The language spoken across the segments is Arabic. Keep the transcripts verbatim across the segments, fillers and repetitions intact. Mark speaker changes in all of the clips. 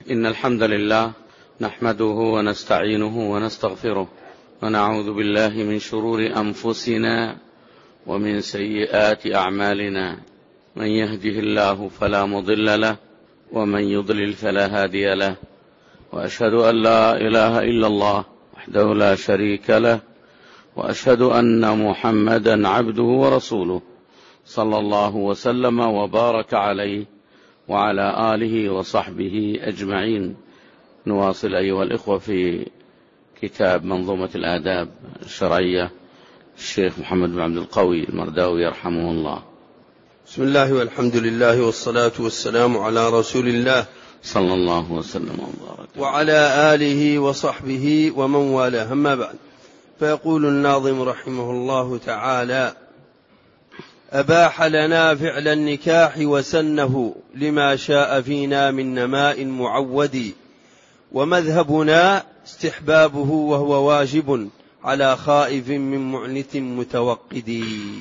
Speaker 1: إن الحمد لله نحمده ونستعينه ونستغفره ونعوذ بالله من شرور أنفسنا ومن سيئات أعمالنا، من يهده الله فلا مضل له ومن يضلل فلا هادي له، وأشهد أن لا إله إلا الله وحده لا شريك له، وأشهد أن محمدا عبده ورسوله صلى الله وسلم وبارك عليه وعلى آله وصحبه أجمعين. نواصل أيها الإخوة في كتاب منظومة الآداب الشرعية الشيخ محمد بن عبد القوي المرداوي يرحمه الله.
Speaker 2: بسم الله والحمد لله والصلاة والسلام على رسول الله
Speaker 1: صلى الله وسلم وبارك
Speaker 2: وعلى آله وصحبه ومن والاه، أما بعد، فيقول الناظم رحمه الله تعالى: أباح لنا فعل النكاح وسنه لما شاء فينا من نماء معود، ومذهبنا استحبابه وهو واجب على خائف من معنت متوقد.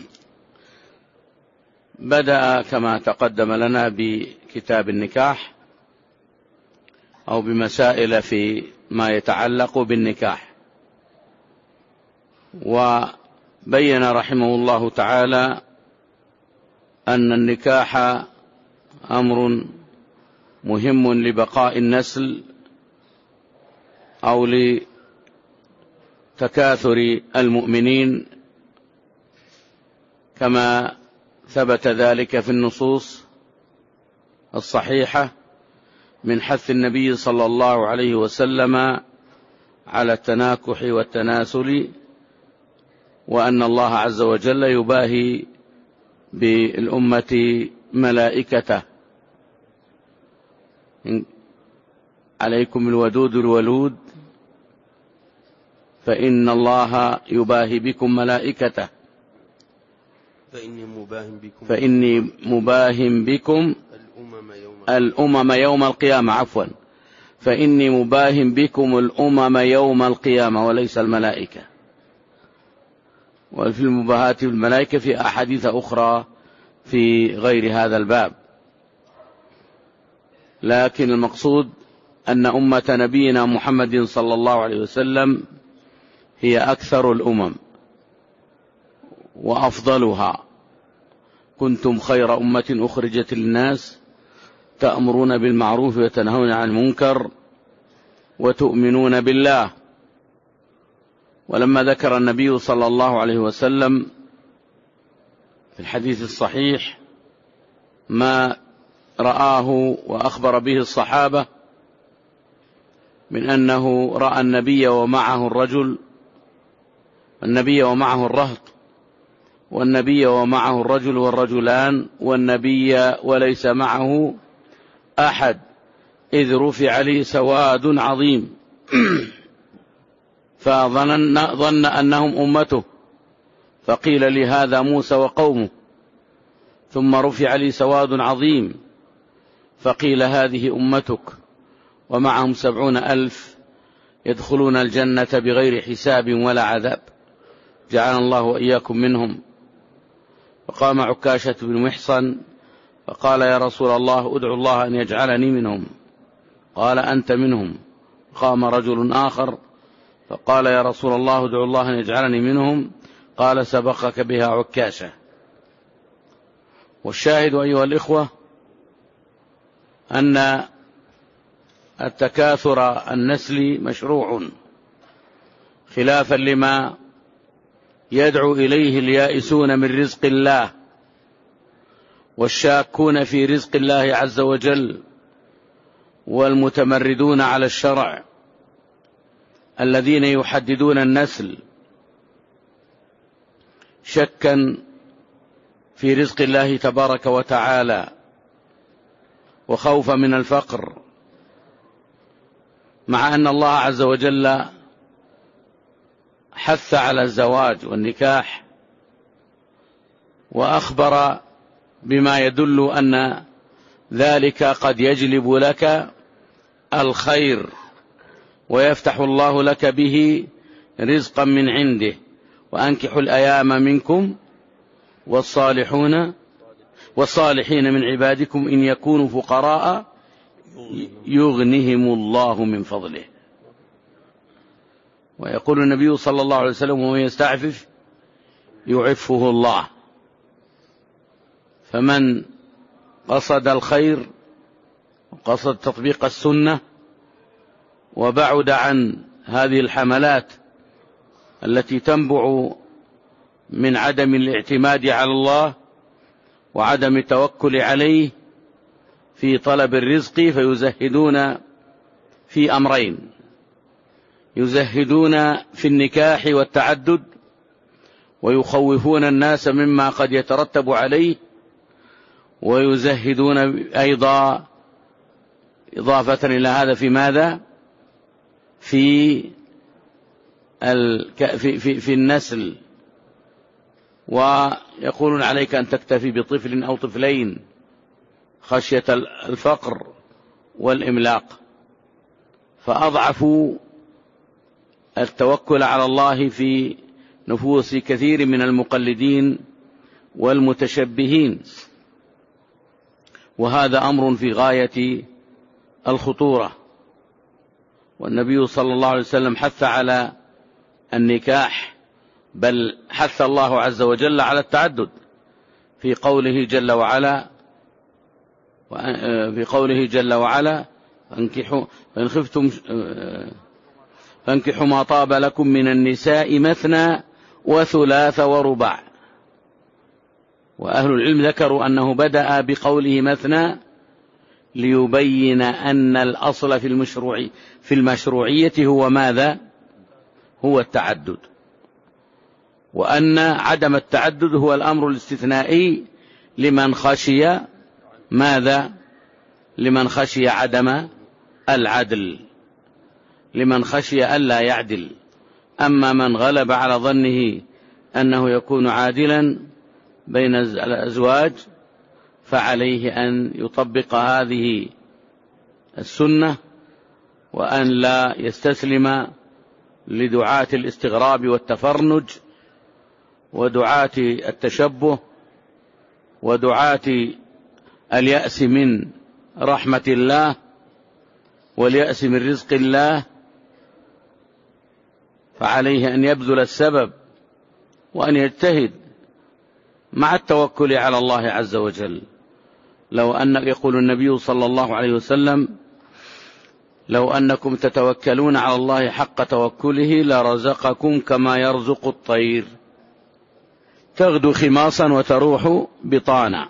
Speaker 1: بدأ كما تقدم لنا بكتاب النكاح أو بمسائل في ما يتعلق بالنكاح، وبين رحمه الله تعالى أن النكاح أمر مهم لبقاء النسل أو لتكاثر المؤمنين، كما ثبت ذلك في النصوص الصحيحة من حث النبي صلى الله عليه وسلم على التناكح والتناسل، وأن الله عز وجل يباهي بالأمة ملائكته: عليكم الودود الولود فإن الله يباهي بكم ملائكته
Speaker 2: فإني مباهم بكم,
Speaker 1: فإني مباهم بكم
Speaker 2: الأمم يوم,
Speaker 1: الأمم يوم القيامة عفوا فإني مباهم بكم الأمم يوم القيامة وليس الملائكة. وفي المباهاة بالملائكة في أحاديث أخرى في غير هذا الباب، لكن المقصود أن أمة نبينا محمد صلى الله عليه وسلم هي أكثر الأمم وأفضلها. كنتم خير أمة أخرجت للناس تأمرون بالمعروف وتنهون عن المنكر وتؤمنون بالله. ولما ذكر النبي صلى الله عليه وسلم في الحديث الصحيح ما رآه وأخبر به الصحابة من أنه رأى النبي ومعه الرجل النبي ومعه الرهط والنبي ومعه الرجل والرجلان والنبي وليس معه أحد، إذ رفع لي سواد عظيم فظن ظن أنهم أمته، فقيل لي هذا موسى وقومه، ثم رفع لي سواد عظيم فقيل هذه أمتك ومعهم سبعون ألف يدخلون الجنة بغير حساب ولا عذاب، جعلنا الله وإياكم منهم. فقام عكاشة بن محصن فقال: يا رسول الله ادعو الله أن يجعلني منهم. قال: أنت منهم. قام رجل آخر فقال: يا رسول الله ادعو الله أن يجعلني منهم. قال: سبقك بها عكاشة. والشاهد أيها الإخوة أن التكاثر النسلي مشروع، خلافا لما يدعو إليه اليائسون من رزق الله والشاكون في رزق الله عز وجل والمتمردون على الشرع الذين يحددون النسل شكا في رزق الله تبارك وتعالى وخوفا من الفقر، مع أن الله عز وجل حث على الزواج والنكاح وأخبر بما يدل أن ذلك قد يجلب لك الخير ويفتح الله لك به رزقا من عنده. وأنكحوا الأيام منكم والصالحون والصالحين من عبادكم إن يكونوا فقراء يغنهم الله من فضله. ويقول النبي صلى الله عليه وسلم: ومن يستعفف يعفه الله. فمن قصد الخير وقصد تطبيق السنة وبعد عن هذه الحملات التي تنبع من عدم الاعتماد على الله وعدم التوكل عليه في طلب الرزق، فيزهدون في أمرين: يزهدون في النكاح والتعدد، ويخوفون الناس مما قد يترتب عليه، ويزهدون أيضا إضافة إلى هذا في ماذا؟ في في في, في النسل، ويقولون عليك أن تكتفي بطفل أو طفلين خشية الفقر والإملاق. فأضعفوا التوكل على الله في نفوس كثير من المقلدين والمتشبهين، وهذا أمر في غاية الخطورة. والنبي صلى الله عليه وسلم حث على النكاح، بل حث الله عز وجل على التعدد في قوله جل وعلا في قوله جل وعلا فانكحوا فإن خفتم فانكحوا ما طاب لكم من النساء مثنى وثلاث ورباع. وأهل العلم ذكروا أنه بدأ بقوله مثنى ليبين أن الأصل في المشروع في المشروعية هو ماذا؟ هو التعدد، وأن عدم التعدد هو الأمر الاستثنائي لمن خشي ماذا؟ لمن خشي عدم العدل، لمن خشي ألا يعدل. أما من غلب على ظنه أنه يكون عادلا بين الأزواج فعليه أن يطبق هذه السنة، وأن لا يستسلم لدعاة الاستغراب والتفرنج ودعاة التشبه ودعاة اليأس من رحمة الله واليأس من رزق الله. فعليه أن يبذل السبب وأن يجتهد مع التوكل على الله عز وجل. لو أن يقول النبي صلى الله عليه وسلم: لو أنكم تتوكلون على الله حق توكله لرزقكم كما يرزق الطير تغدو خماصا وتروح بطانا.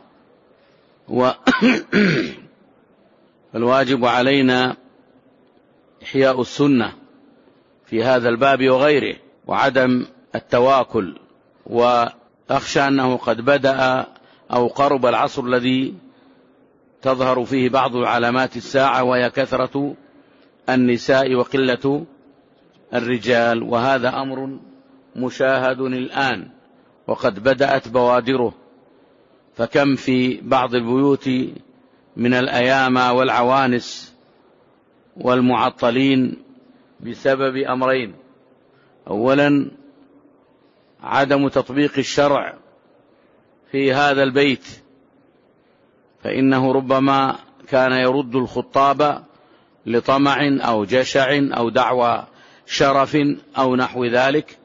Speaker 1: والواجب علينا إحياء السنة في هذا الباب وغيره، وعدم التواكل. وأخشى أنه قد بدأ أو قرب العصر الذي تظهر فيه بعض علامات الساعة، وهي كثرة النساء وقلة الرجال، وهذا أمر مشاهد الآن وقد بدأت بوادره. فكم في بعض البيوت من الأيامى والعوانس والمعطلين بسبب أمرين: أولا عدم تطبيق الشرع في هذا البيت، فإنه ربما كان يرد الخطاب لطمع أو جشع أو دعوى شرف أو نحو ذلك.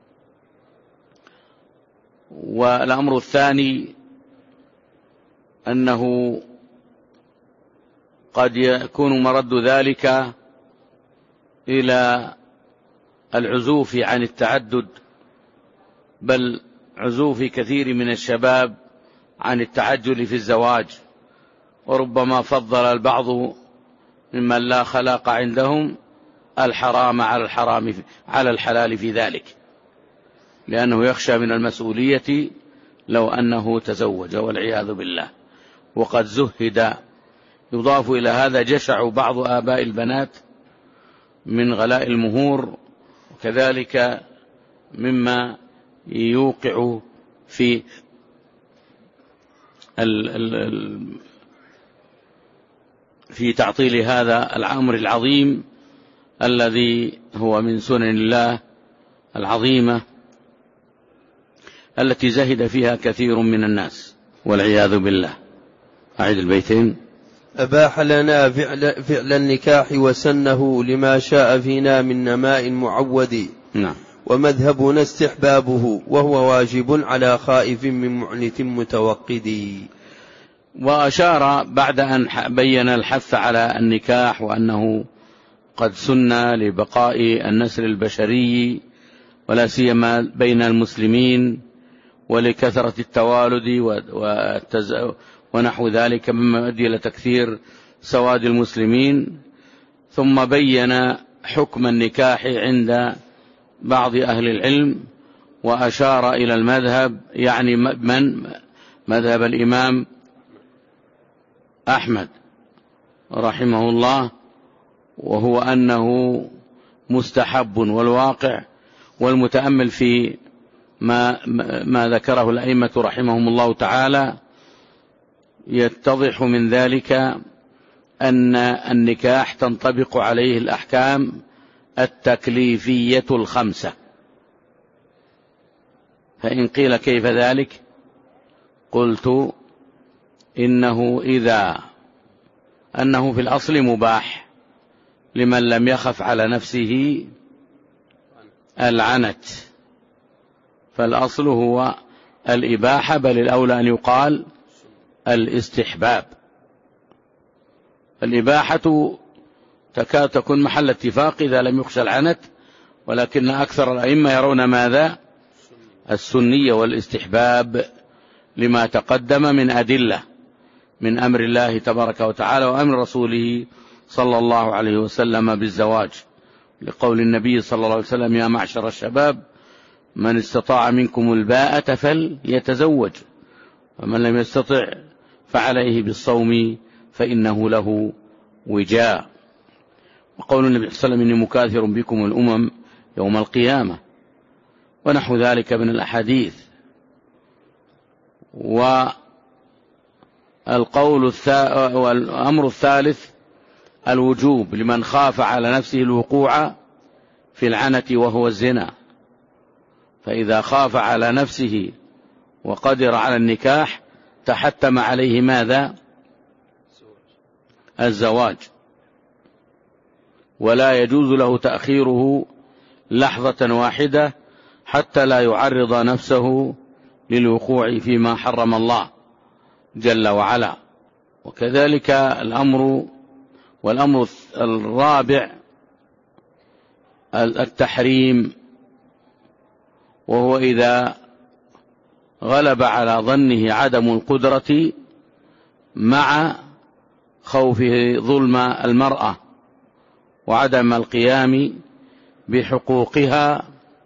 Speaker 1: والأمر الثاني أنه قد يكون مرد ذلك إلى العزوف عن التعدد، بل عزوف كثير من الشباب عن التعجل في الزواج، وربما فضل البعض ممن لا خلاق عندهم الحرام على الحرام على الحلال في ذلك، لأنه يخشى من المسؤولية لو أنه تزوج والعياذ بالله. وقد زهد، يضاف إلى هذا جشع بعض آباء البنات من غلاء المهور، وكذلك مما يوقع في ال ال في تعطيل هذا الأمر العظيم الذي هو من سنن الله العظيمة التي زهد فيها كثير من الناس والعياذ بالله. أعيد البيتين.
Speaker 2: أباح لنا فعل, فعل النكاح وسنه لما شاء فينا من نماء معود.
Speaker 1: نعم.
Speaker 2: ومذهبنا استحبابه وهو واجب على خائف من معنت متوقد.
Speaker 1: وأشار بعد أن بين الحث على النكاح وأنه قد سن لبقاء النسل البشري ولا سيما بين المسلمين ولكثرة التوالد ونحو ذلك مما يؤدي إلى تكثير سواد المسلمين، ثم بين حكم النكاح عند بعض أهل العلم وأشار إلى المذهب، يعني من مذهب الإمام أحمد رحمه الله، وهو أنه مستحب. والواقع والمتأمل في ما, ما ذكره الأئمة رحمهم الله تعالى يتضح من ذلك أن النكاح تنطبق عليه الأحكام التكليفية الخمسة. فإن قيل كيف ذلك؟ قلت إنه إذا أنه في الأصل مباح لمن لم يخف على نفسه العنت، فالأصل هو الإباحة، بل الأولى أن يقال الاستحباب. الإباحة تكاد تكون محل اتفاق إذا لم يخشى العنت، ولكن أكثر الأئمة يرون ماذا؟ السنية والاستحباب لما تقدم من أدلة من أمر الله تبارك وتعالى وأمر رسوله صلى الله عليه وسلم بالزواج، لقول النبي صلى الله عليه وسلم: يا معشر الشباب من استطاع منكم الباءة فليتزوج، ومن لم يستطع فعليه بالصوم فإنه له وجاء. وقول النبي صلى الله عليه وسلم: إني مكاثر بكم الأمم يوم القيامة، ونحو ذلك من الأحاديث. والقول الثالث والأمر الثالث الوجوب لمن خاف على نفسه الوقوع في العنة وهو الزنا، فإذا خاف على نفسه وقدر على النكاح تحتم عليه ماذا؟ الزواج، ولا يجوز له تأخيره لحظة واحدة حتى لا يعرض نفسه للوقوع فيما حرم الله جل وعلا. وكذلك الأمر والأمر الرابع التحريم، وهو إذا غلب على ظنه عدم القدرة مع خوفه ظلم المرأة وعدم القيام بحقوقها،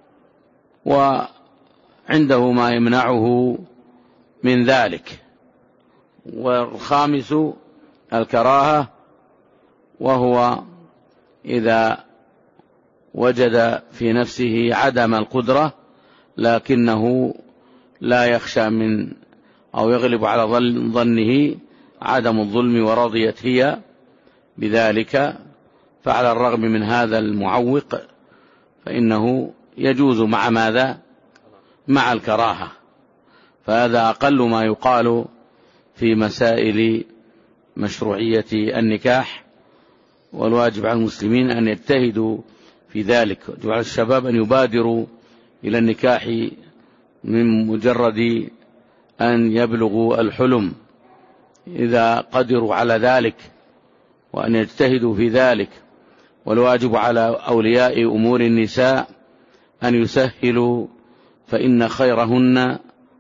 Speaker 1: وعنده ما يمنعه من ذلك. والخامس الكراهة، وهو إذا وجد في نفسه عدم القدرة لكنه لا يخشى من أو يغلب على ظنه عدم الظلم ورضيت هي بذلك، فعلى الرغم من هذا المعوق فإنه يجوز مع ماذا؟ مع الكراهة. فهذا أقل ما يقال في مسائل مشروعية النكاح، والواجب على المسلمين أن يجتهدوا في ذلك، وعلى الشباب أن يبادروا إلى النكاح من مجرد أن يبلغوا الحلم إذا قدروا على ذلك، وأن يجتهدوا في ذلك. والواجب على أولياء أمور النساء أن يسهلوا، فإن خيرهن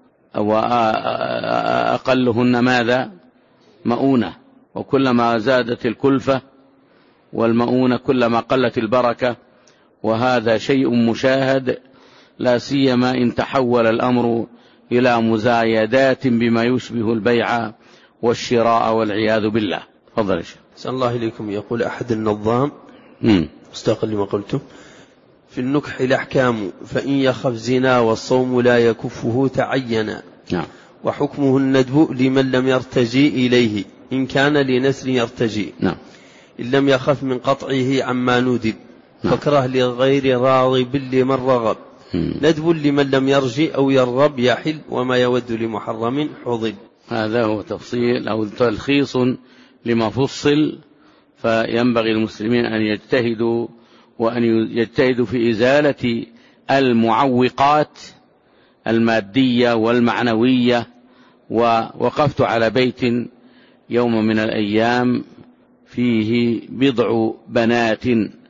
Speaker 1: وأقلهن ماذا؟ مؤونة، وكلما زادت الكلفة والمؤونة كلما قلت البركة، وهذا شيء مشاهد، لا سيما إن تحول الأمر إلى مزايدات بما يشبه البيع والشراء والعياذ بالله. تفضل يا شيخ.
Speaker 2: أحسن الله إليكم. يقول أحد النظام مستقل لما قلتم: في النكح الأحكام، فإن يخف زنا والصوم لا يكفه تعينا.
Speaker 1: نعم.
Speaker 2: وحكمه الندب لمن لم يرتجي إليه إن كان لنسل يرتجي.
Speaker 1: نعم.
Speaker 2: إن لم يخف من قطعه عما ندب. نعم. فكره لغير راغب لمن رغب. ندب لمن لم يرجي أو يرغب يحل، وما يود لمحرم حضب.
Speaker 1: هذا هو تفصيل أو تلخيص لما فصل، فينبغي المسلمين أن يجتهدوا وأن يجتهدوا في إزالة المعوقات المادية والمعنوية. ووقفت على بيت يوم من الأيام فيه بضع بنات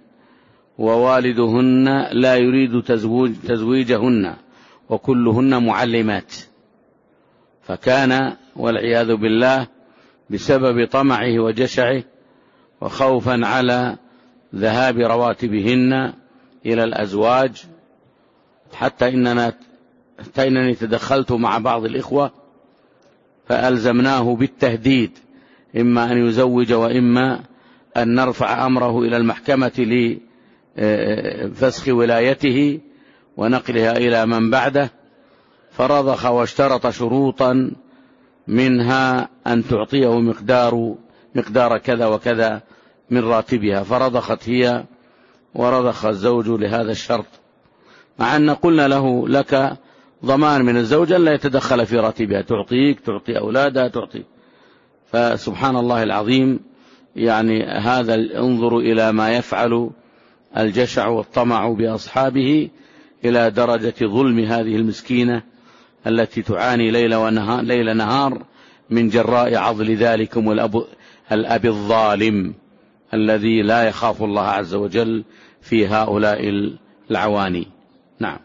Speaker 1: ووالدهن لا يريد تزويج تزويجهن وكلهن معلمات، فكان والعياذ بالله بسبب طمعه وجشعه وخوفا على ذهاب رواتبهن إلى الأزواج، حتى إننا حتى إنني تدخلت مع بعض الإخوة فألزمناه بالتهديد، إما أن يزوج وإما أن نرفع أمره إلى المحكمة لفسخ ولايته ونقلها إلى من بعده. فرضخ واشترط شروطا، منها أن تعطيه مقدار مقدار كذا وكذا من راتبها، فرضخت هي ورضخ الزوج لهذا الشرط، مع أن قلنا له لك ضمان من الزوج أن لا يتدخل في راتبها، تعطيك تعطي أولادها تعطي. فسبحان الله العظيم، يعني هذا انظروا إلى ما يفعل الجشع والطمع بأصحابه إلى درجة ظلم هذه المسكينة التي تعاني ليل ونهار, ليل نهار من جراء عضل ذلكم الأب, الأب الظالم الذي لا يخاف الله عز وجل في هؤلاء العواني. نعم.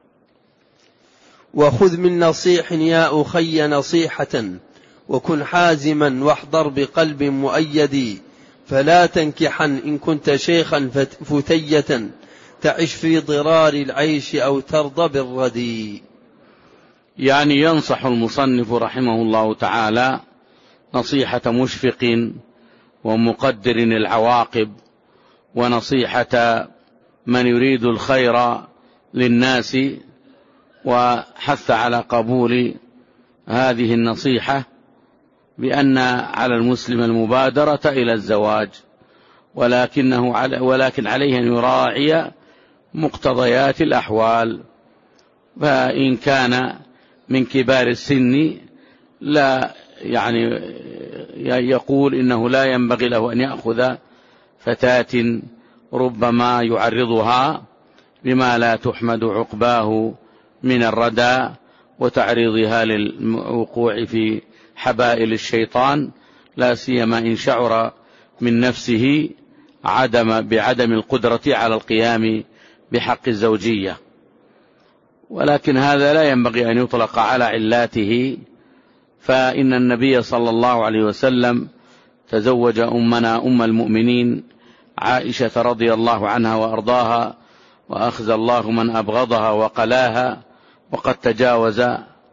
Speaker 2: وخذ من نصيح يا أخي نصيحة، وكن حازما واحضر بقلب مؤيد، فلا تنكحا إن كنت شيخا فتية، تعش في ضرار العيش أو ترضى بالردي.
Speaker 1: يعني ينصح المصنف رحمه الله تعالى نصيحة مشفق ومقدر العواقب، ونصيحة من يريد الخير للناس، وحث على قبول هذه النصيحة بأن على المسلم المبادرة إلى الزواج، ولكنه ولكن عليه أن يراعي مقتضيات الأحوال. فإن كان من كبار السن لا يعني يقول إنه لا ينبغي له أن يأخذ فتاة ربما يعرضها بما لا تحمد عقباه من الردى وتعريضها للوقوع في حبائل الشيطان، لا سيما إن شعر من نفسه عدم بعدم القدرة على القيام بحق الزوجية. ولكن هذا لا ينبغي أن يطلق على علاته، فإن النبي صلى الله عليه وسلم تزوج أمنا أم المؤمنين عائشة رضي الله عنها وأرضاها، وأخزى الله من أبغضها وقلاها، وقد تجاوز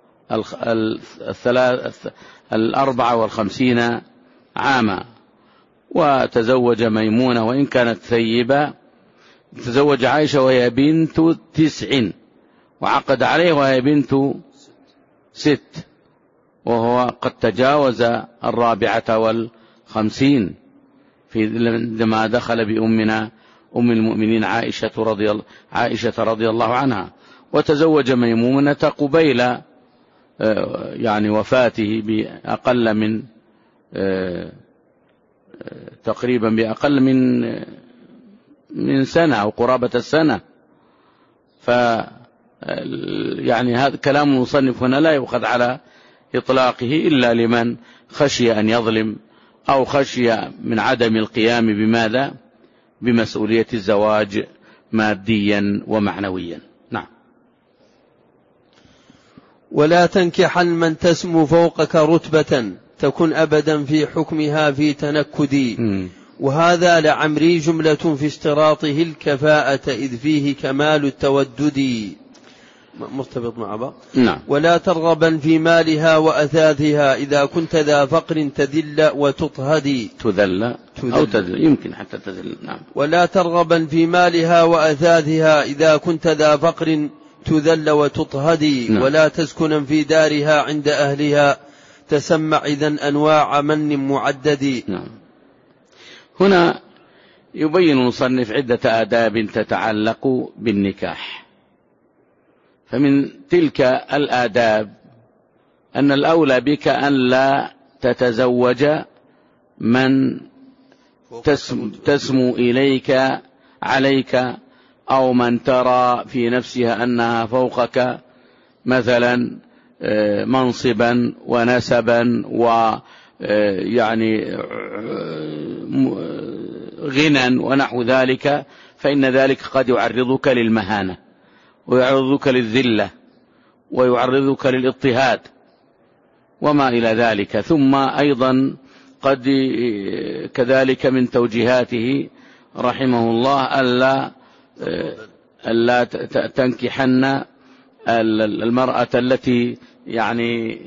Speaker 1: الأربعة والخمسين عاما. وتزوج ميمونة وإن كانت ثيبة، تزوج عائشة وهي بنت تسع، وعقد عليه وهي بنت ست، وهو قد تجاوز الرابعة والخمسين عندما دخل بأمنا أم المؤمنين عائشة رضي, عائشة رضي الله عنها. وتزوج ميمونة قبيل يعني وفاته بأقل من تقريبا بأقل من من سنة أو قرابة السنة. ف يعني هذا كلام المصنف هنا لا يؤخذ على إطلاقه إلا لمن خشي أن يظلم أو خشي من عدم القيام بماذا بمسؤولية الزواج ماديا ومعنويا. نعم.
Speaker 2: ولا تنكحن من تسمو فوقك رتبة، تكن أبدا في حكمها في تنكدي، وهذا لعمري جملة في اشتراطه الكفاءة، إذ فيه كمال التودد. مرتبط مع بعض.
Speaker 1: نعم.
Speaker 2: ولا ترغبا في مالها وأثاثها، إذا كنت ذا فقر تذل وتطهدي.
Speaker 1: تذل, تذل أو تذل، يمكن حتى تذل. نعم.
Speaker 2: ولا ترغبا في مالها وأثاثها، إذا كنت ذا فقر تذل وتطهدي. نعم. ولا تسكنا في دارها عند أهلها، تسمع إذن أنواع من معدد.
Speaker 1: نعم. هنا يبين المصنف عدة آداب تتعلق بالنكاح. فمن تلك الآداب أن الأولى بك أن لا تتزوج من تسمو إليك عليك، أو من ترى في نفسها أنها فوقك، مثلا منصبا ونسبا ويعني غنى ونحو ذلك، فإن ذلك قد يعرضك للمهانة ويعرضك للذلة ويعرضك للاضطهاد وما إلى ذلك. ثم أيضا قد كذلك من توجيهاته رحمه الله ألا ألا تنكحن المرأة التي يعني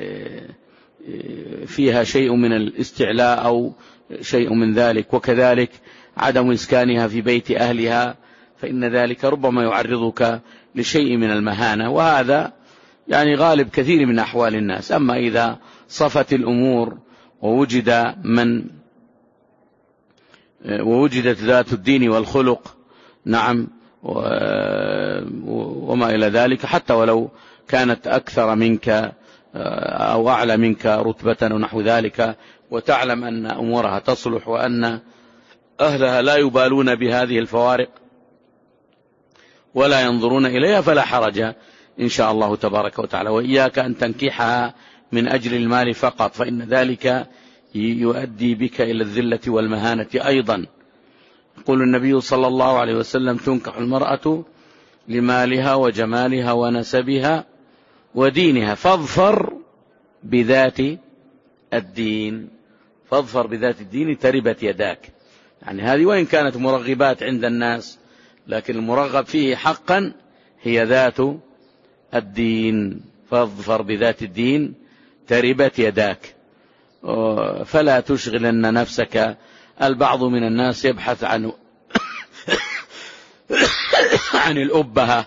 Speaker 1: فيها شيء من الاستعلاء أو شيء من ذلك، وكذلك عدم إسكانها في بيت أهلها، فإن ذلك ربما يعرضك لشيء من المهانة، وهذا يعني غالب كثير من أحوال الناس. أما إذا صفت الأمور ووجد من ووجدت ذات الدين والخلق، نعم، وما إلى ذلك، حتى ولو كانت أكثر منك أو أعلى منك رتبة ونحو ذلك، وتعلم أن أمورها تصلح وأن أهلها لا يبالون بهذه الفوارق ولا ينظرون إليها، فلا حرج إن شاء الله تبارك وتعالى. وإياك أن تنكحها من أجل المال فقط، فإن ذلك يؤدي بك إلى الذلة والمهانة أيضا. يقول النبي صلى الله عليه وسلم: تنكح المرأة لمالها وجمالها ونسبها ودينها فاظفر بذات الدين. فاظفر بذات الدين تربت يداك. يعني هذه وإن كانت مرغبات عند الناس، لكن المرغب فيه حقا هي ذات الدين. فاظفر بذات الدين تربت يداك. فلا تشغلن نفسك. البعض من الناس يبحث عن عن الأبهة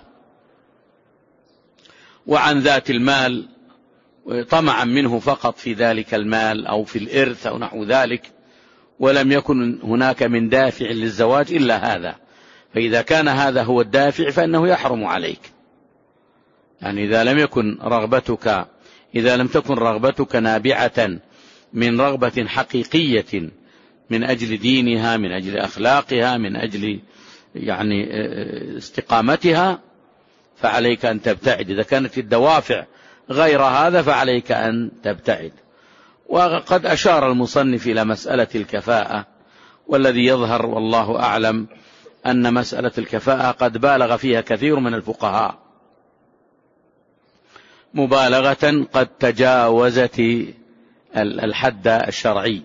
Speaker 1: وعن ذات المال طمعا منه فقط في ذلك المال أو في الإرث أو نحو ذلك، ولم يكن هناك من دافع للزواج إلا هذا. فإذا كان هذا هو الدافع فإنه يحرم عليك. يعني إذا لم يكن رغبتك إذا لم تكن رغبتك نابعة من رغبة حقيقية من أجل دينها، من أجل أخلاقها، من أجل يعني استقامتها، فعليك أن تبتعد. إذا كانت الدوافع غير هذا فعليك أن تبتعد. وقد أشار المصنف إلى مسألة الكفاءة، والذي يظهر والله أعلم أن مسألة الكفاءة قد بالغ فيها كثير من الفقهاء مبالغة قد تجاوزت الحد الشرعي.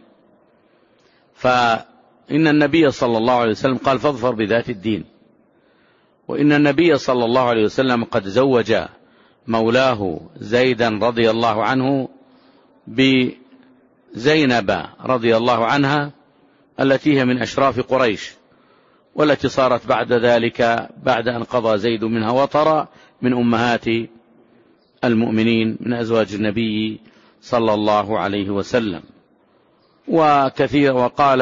Speaker 1: فإن النبي صلى الله عليه وسلم قال: فاظفر بذات الدين. وإن النبي صلى الله عليه وسلم قد زوج مولاه زيدا رضي الله عنه بزينب رضي الله عنها، التي هي من أشراف قريش، والتي صارت بعد ذلك بعد أن قضى زيد منها وطرا من أمهات المؤمنين من أزواج النبي صلى الله عليه وسلم. وكثير وقال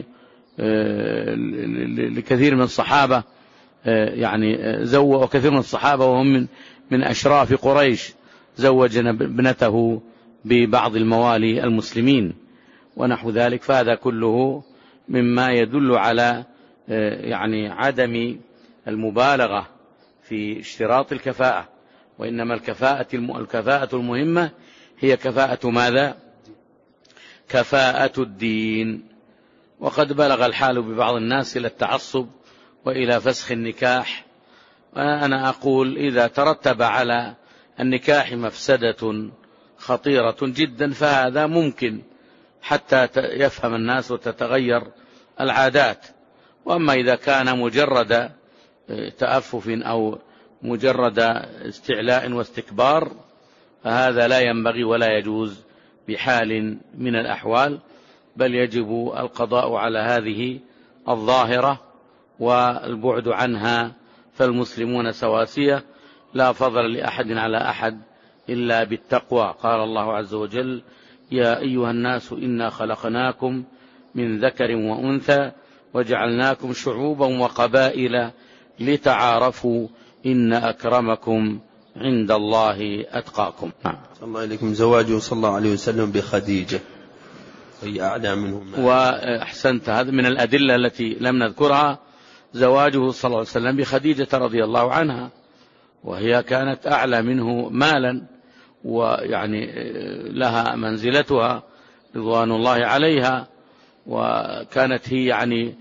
Speaker 1: لكثير من الصحابة يعني زوج وكثير من الصحابة وهم من من أشراف قريش زوج ابنته ببعض الموالي المسلمين ونحو ذلك. فهذا كله مما يدل على يعني عدم المبالغة في اشتراط الكفاءة، وإنما الكفاءة الكفاءة المهمة هي كفاءة ماذا؟ كفاءة الدين. وقد بلغ الحال ببعض الناس إلى التعصب وإلى فسخ النكاح. وأنا أقول إذا ترتب على النكاح مفسدة خطيرة جدا فهذا ممكن حتى يفهم الناس وتتغير العادات. وأما إذا كان مجرد تأفف أو مجرد استعلاء واستكبار فهذا لا ينبغي ولا يجوز بحال من الأحوال، بل يجب القضاء على هذه الظاهرة والبعد عنها. فالمسلمون سواسية لا فضل لأحد على أحد إلا بالتقوى. قال الله عز وجل: يا أيها الناس إنا خلقناكم من ذكر وأنثى وجعلناكم شعوبا وقبائل لتعارفوا إن أكرمكم عند الله أتقاكم.
Speaker 2: الله إليكم. زواجه صلى الله عليه وسلم بخديجة هي أعلى منه.
Speaker 1: وأحسنت، هذا من الأدلة التي لم نذكرها، زواجه صلى الله عليه وسلم بخديجة رضي الله عنها، وهي كانت أعلى منه مالا، ويعني لها منزلتها رضوان الله عليها، وكانت هي يعني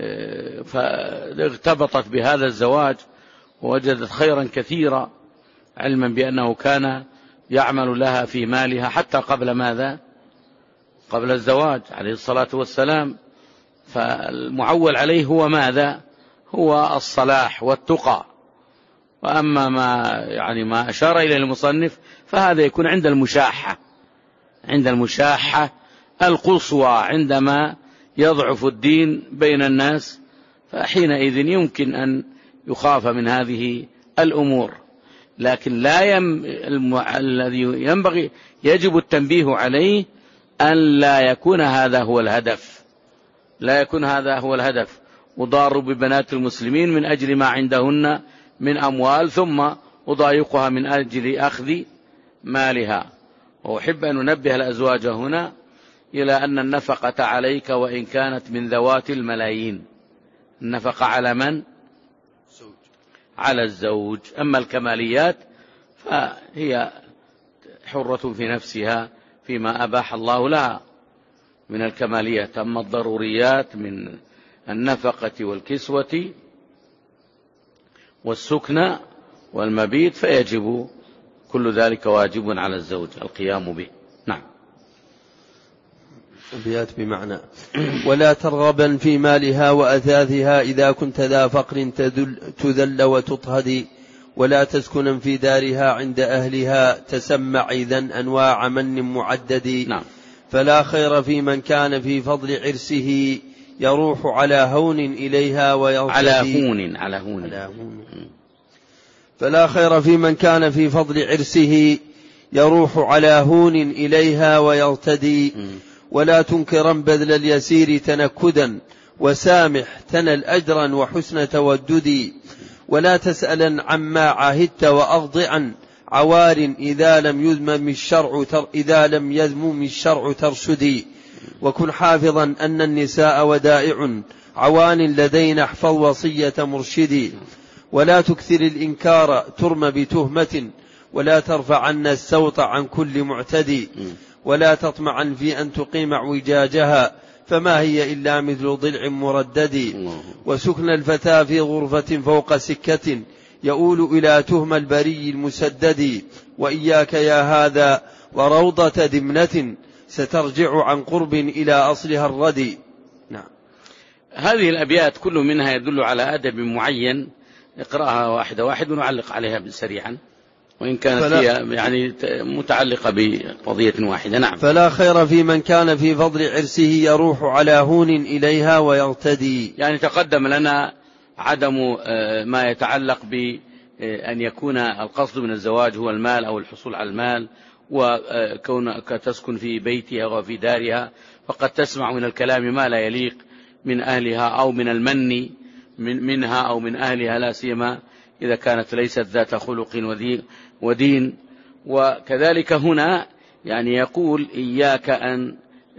Speaker 1: فاغتبطت بهذا الزواج ووجدت خيرا كثيرا، علما بأنه كان يعمل لها في مالها حتى قبل ماذا؟ قبل الزواج عليه الصلاة والسلام. فالمعول عليه هو ماذا؟ هو الصلاح والتقى. وأما ما يعني ما أشار إليه المصنف فهذا يكون عند المشاحة، عند المشاحة القصوى، عندما يضعف الدين بين الناس، فحينئذ يمكن أن يخاف من هذه الأمور. لكن لا يم... الم... الذي ينبغي يجب التنبيه عليه أن لا يكون هذا هو الهدف، لا يكون هذا هو الهدف، أضار ببنات المسلمين من أجل ما عندهن من أموال ثم أضايقها من أجل أخذ مالها. وأحب أن ننبه الأزواج هنا إلى أن النفقة عليك وإن كانت من ذوات الملايين، النفقة على من؟ على الزوج. أما الكماليات فهي حرة في نفسها فيما أباح الله لها من الكماليات. أما الضروريات من النفقة والكسوة والسكنى والمبيت فيجب كل ذلك واجب على الزوج القيام به. نعم.
Speaker 2: أبيات بمعنى ولا ترغبا في مالها وأثاثها إذا كنت ذا فقر تذل وتطهد، ولا تسكنا في دارها عند أهلها تسمع إذن أنواع من معدد.
Speaker 1: نعم.
Speaker 2: فلا خير في من كان في فضل عرسه يروح على هون إليها ويرتدي.
Speaker 1: على هون على هون, على هون.
Speaker 2: فلا خير في من كان في فضل عرسه يروح على هون إليها ويرتدي، ولا تنكرا بذل اليسير تنكدا وسامح تنل أجرا وحسن توددي، ولا تسألا عما عاهدت وأغضعا عوار إذا لم يذمم الشرع تر إذا لم يذمم الشرع ترشدي، وكن حافظا أن النساء ودائع عوان لدينا احفظ وصية مرشدي، ولا تكثر الإنكار ترم بتهمة ولا ترفع عنا السوط عن كل معتدي، ولا تطمعا في أن تقيم اعوجاجها فما هي إلا مثل ضلع مردد، وسكن الفتى في غرفة فوق سكة يؤول إلى تهم البري المسدد، وإياك يا هذا وروضة دمنة سترجع عن قرب إلى أصلها الردي. نعم.
Speaker 1: هذه الأبيات كل منها يدل على أدب معين، اقرأها واحدة واحدة ونعلق عليها سريعا وإن كانت هي يعني متعلقة بقضية واحدة. نعم.
Speaker 2: فلا خير في من كان في فضل عرسه يروح على هون إليها ويرتدي،
Speaker 1: يعني تقدم لنا عدم ما يتعلق بأن يكون القصد من الزواج هو المال أو الحصول على المال، وكونك تسكن في بيتها وفي دارها فقد تسمع من الكلام ما لا يليق من أهلها أو من المن من منها أو من أهلها، لا سيما إذا كانت ليست ذات خلق ودين. وكذلك هنا يعني يقول إياك أن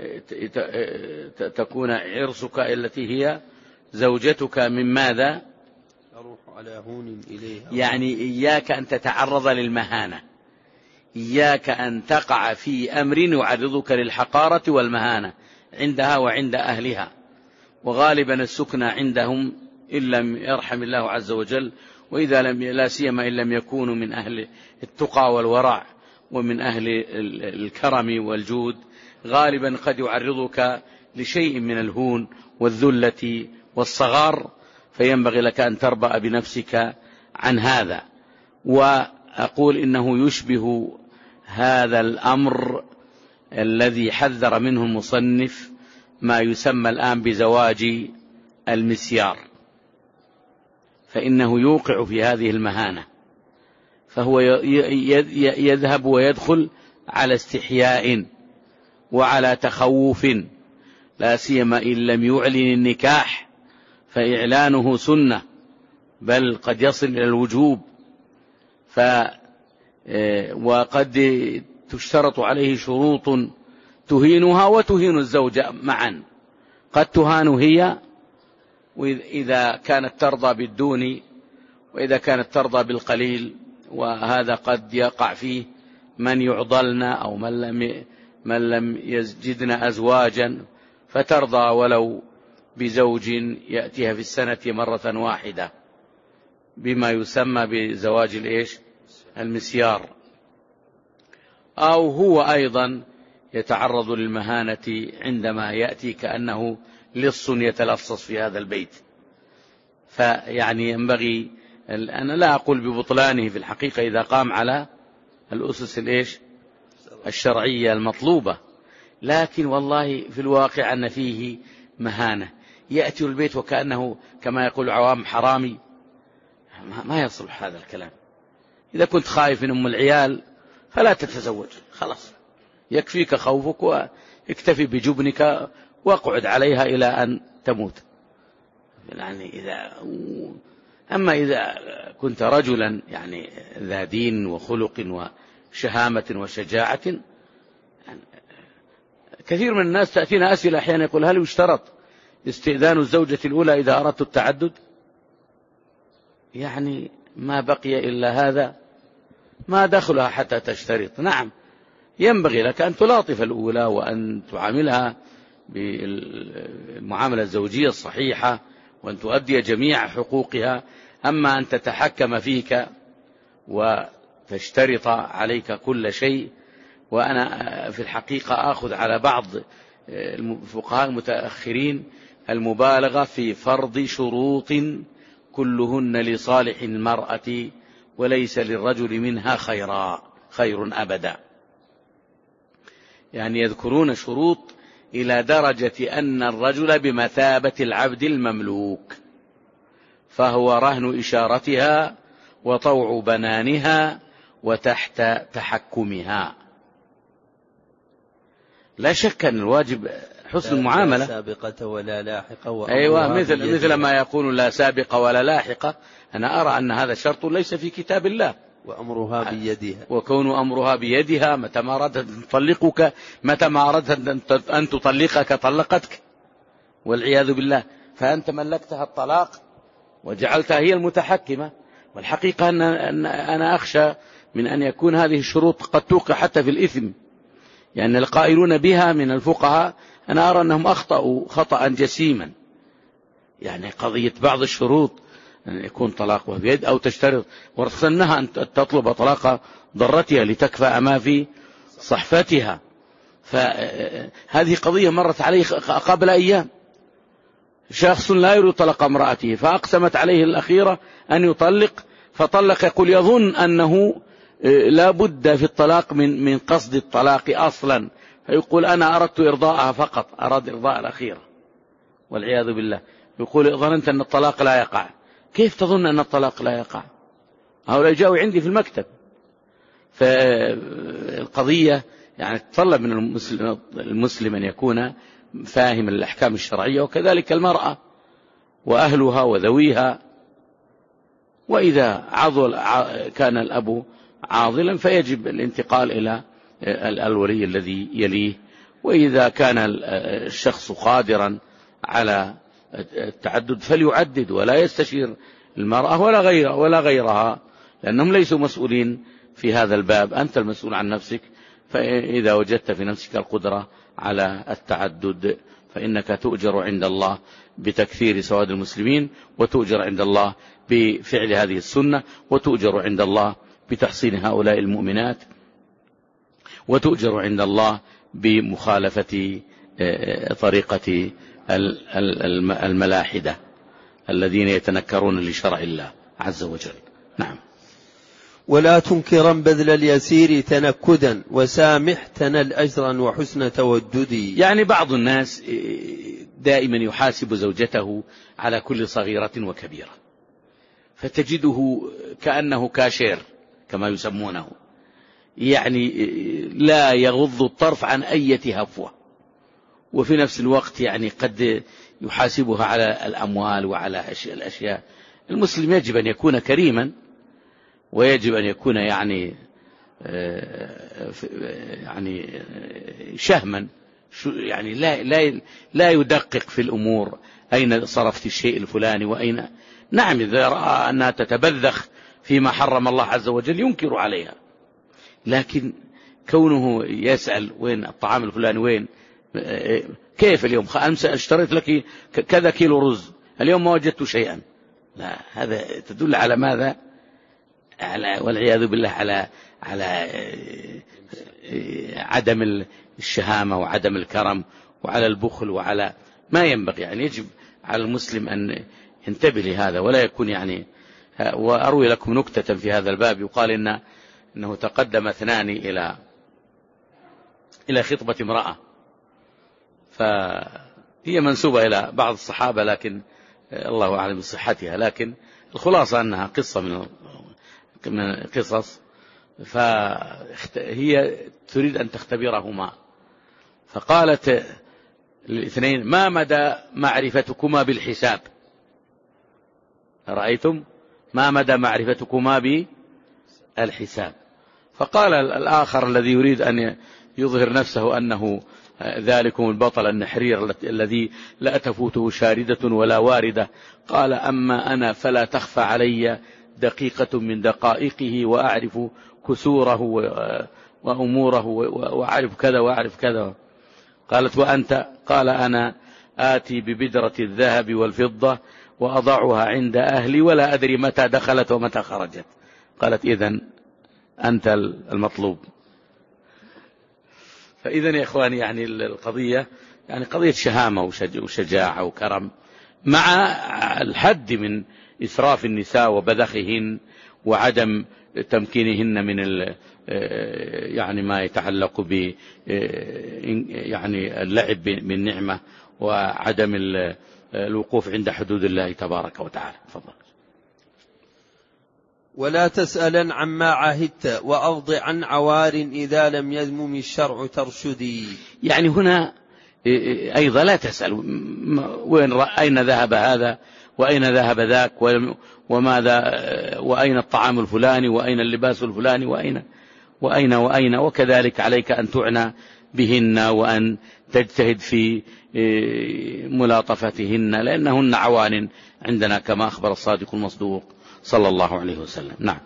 Speaker 1: تكون عرسك التي هي زوجتك من ماذا؟
Speaker 2: أروح على هون إليها،
Speaker 1: يعني إياك أن تتعرض للمهانة، إياك أن تقع في أمر يعرضك للحقارة والمهانة عندها وعند أهلها. وغالبا السكنى عندهم إن لم يرحم الله عز وجل، وإذا لم لا سيما إن لم يكونوا من أهل التقى والورع ومن أهل الكرم والجود، غالبا قد يعرضك لشيء من الهون والذلة والصغار، فينبغي لك أن تربأ بنفسك عن هذا. وأقول إنه يشبه هذا الأمر الذي حذر منه المصنف ما يسمى الآن بزواج المسيار، فإنه يوقع في هذه المهانة، فهو يذهب ويدخل على استحياء وعلى تخوف، لا سيما إن لم يعلن النكاح فإعلانه سنة بل قد يصل إلى الوجوب، ف وقد تشترط عليه شروط تهينها وتهين الزوجة معا. قد تهان هي وإذا كانت ترضى بالدون، وإذا كانت ترضى بالقليل، وهذا قد يقع فيه من يعضلن أو من لم من لم يجدن أزواجا فترضى ولو بزوج يأتيها في السنة مرة واحدة بما يسمى بزواج الإيش المسيار. أو هو أيضا يتعرض للمهانة عندما يأتي كأنه لص يتلصص في هذا البيت. فيعني ينبغي، أنا لا أقول ببطلانه في الحقيقة إذا قام على الأسس الإيش الشرعية المطلوبة، لكن والله في الواقع أن فيه مهانة. يأتي البيت وكأنه كما يقول عوام حرامي، ما يصلح هذا الكلام. إذا كنت خايف من أم العيال فلا تتزوج، خلاص يكفيك خوفك واكتفي بجبنك واقعد عليها إلى أن تموت. يعني إذا أما إذا كنت رجلا يعني ذا دين وخلق وشهامة وشجاعة، يعني كثير من الناس تأتينا أسئلة أحيانا يقول هل يشترط استئذان الزوجة الأولى إذا أردت التعدد؟ يعني ما بقي إلا هذا، ما دخلها حتى تشترط. نعم ينبغي لك أن تلاطف الأولى وأن تعاملها بالمعاملة الزوجية الصحيحة وأن تؤدي جميع حقوقها. أما أن تتحكم فيك وتشترط عليك كل شيء. وأنا في الحقيقة أخذ على بعض الفقهاء المتأخرين المبالغة في فرض شروط كلهن لصالح المرأة وليس للرجل منها خيرا خير أبدا. يعني يذكرون شروط إلى درجة أن الرجل بمثابة العبد المملوك، فهو رهن إشارتها وطوع بنانها وتحت تحكمها. لا شك أن الواجب حسن المعاملة.
Speaker 2: لا سابقة ولا لاحقة.
Speaker 1: أيوة، مثل, مثل ما يقول لا سابقة ولا لاحقة. أنا أرى أن هذا شرط ليس في كتاب الله.
Speaker 2: وأمرها بيدها،
Speaker 1: وكون أمرها بيدها. متى ما أردت أن تطلقك، متى ما أردت أن تطلقك طلقتك والعياذ بالله. فأنت ملكتها الطلاق وجعلتها هي المتحكمة. والحقيقة أن أنا أخشى من أن يكون هذه الشروط قد توقع حتى في الإثم. يعني القائلون بها من الفقهاء أنا أرى أنهم أخطأوا خطأ جسيما. يعني قضية بعض الشروط أن يكون طلاقها بيد أو تشترط، ورسلناها أن تطلب طلاق ضرتها لتكفأ ما في صحفتها. فهذه قضية مرت عليه قبل أيام. شخص لا يريد طلاق امرأته فأقسمت عليه الأخيرة أن يطلق، فطلق. يقول يظن أنه لا بد في الطلاق من من قصد الطلاق أصلا، فيقول أنا أردت إرضاءها فقط، أراد إرضاء الأخيرة والعياذ بالله. يقول ظننت أن الطلاق لا يقع. كيف تظن أن الطلاق لا يقع؟ هؤلاء جاءوا عندي في المكتب. فالقضية يعني تطلب من المسلم, المسلم أن يكون فاهم الأحكام الشرعية، وكذلك المرأة وأهلها وذويها. وإذا عضل كان الأب عاضلا فيجب الانتقال إلى الولي الذي يليه. وإذا كان الشخص قادرا على التعدد فليعدد ولا يستشير المرأة ولا غير ولا غيرها، لأنهم ليسوا مسؤولين في هذا الباب. أنت المسؤول عن نفسك. فإذا وجدت في نفسك القدرة على التعدد فإنك تؤجر عند الله بتكثير سواد المسلمين، وتؤجر عند الله بفعل هذه السنة، وتؤجر عند الله بتحصين هؤلاء المؤمنات، وتؤجر عند الله بمخالفة طريقة الملاحدة الذين يتنكرون لشرع الله عز وجل. نعم.
Speaker 2: ولا تنكرا بذل اليسير تنكدا وسامح تنل أجرا وحسن توددي.
Speaker 1: يعني بعض الناس دائما يحاسب زوجته على كل صغيرة وكبيرة، فتجده كأنه كاشير كما يسمونه، يعني لا يغض الطرف عن أي هفوة. وفي نفس الوقت يعني قد يحاسبها على الأموال وعلى الأشياء. المسلم يجب أن يكون كريما، ويجب أن يكون يعني يعني شهما، يعني لا لا لا يدقق في الأمور، أين صرفت الشيء الفلاني وأين. نعم إذا رأى أنها تتبذخ فيما حرم الله عز وجل ينكر عليها، لكن كونه يسأل وين الطعام الفلاني، وين كيف اليوم أمس اشتريت لك كذا كيلو رز اليوم ما وجدت شيئا، لا، هذا تدل على ماذا؟ على والعياذ بالله على على عدم الشهامة وعدم الكرم وعلى البخل وعلى ما ينبغي. يعني يجب على المسلم أن ينتبه لهذا ولا يكون يعني. وأروي لكم نكتة في هذا الباب، يقال إن إنه تقدم اثنان إلى إلى خطبة امرأة، فهي منسوبة إلى بعض الصحابة لكن الله أعلم بصحتها، لكن الخلاصة أنها قصة من قصص. فهي تريد أن تختبرهما، فقالت للاثنين: ما مدى معرفتكما بالحساب؟ رأيتم؟ ما مدى معرفتكما بالحساب؟ فقال الآخر الذي يريد أن يظهر نفسه أنه ذلكم البطل النحرير الذي لا تفوته شاردة ولا واردة، قال: أما أنا فلا تخفى علي دقيقة من دقائقه وأعرف كسوره وأموره وأعرف كذا وأعرف كذا. قالت: وأنت؟ قال: أنا آتي ببدرة الذهب والفضة وأضعها عند أهلي ولا أدري متى دخلت ومتى خرجت. قالت: إذن أنت المطلوب. فإذن يا إخواني يعني القضية يعني قضية شهامة وشجاعة وكرم، مع الحد من إسراف النساء وبذخهن وعدم تمكينهن من يعني ما يتعلق ب يعني اللعب بالنعمة وعدم الوقوف عند حدود الله تبارك وتعالى. تفضل.
Speaker 2: ولا تسألا عما عهدت وأرض عن عوار إذا لم يذمم الشرع ترشدي.
Speaker 1: يعني هنا أيضا لا تسأل وين أين ذهب هذا وأين ذهب ذاك وماذا وأين الطعام الفلاني وأين اللباس الفلاني وأين وأين وأين وكذلك عليك أن تعنى بهن وأن تجتهد في ملاطفتهن، لأنهن عوان عندنا كما أخبر الصادق المصدوق صلى الله عليه وسلم. نعم.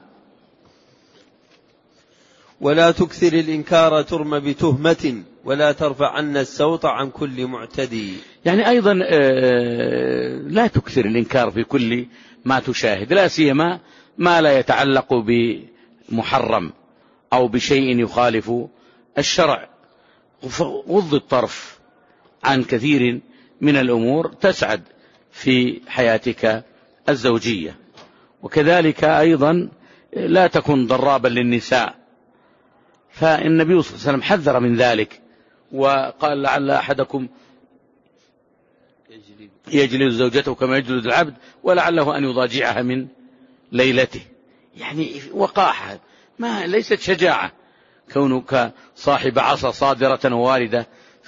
Speaker 2: ولا تكثر الإنكار ترم بتهمة ولا ترفع عنا السوط عن كل معتدي.
Speaker 1: يعني أيضا لا تكثر الإنكار في كل ما تشاهد، لا سيما ما لا يتعلق بمحرم أو بشيء يخالف الشرع. غض الطرف عن كثير من الأمور تسعد في حياتك الزوجية. وكذلك أيضا لا تكن ضرابا للنساء، فالنبي صلى الله عليه وسلم حذر من ذلك وقال: لعل أحدكم يجلد زوجته كما يجلد العبد ولعله أن يضاجعها من ليلته. يعني وقاحة، ما ليست شجاعة كونك صاحب عصا صادرة واردة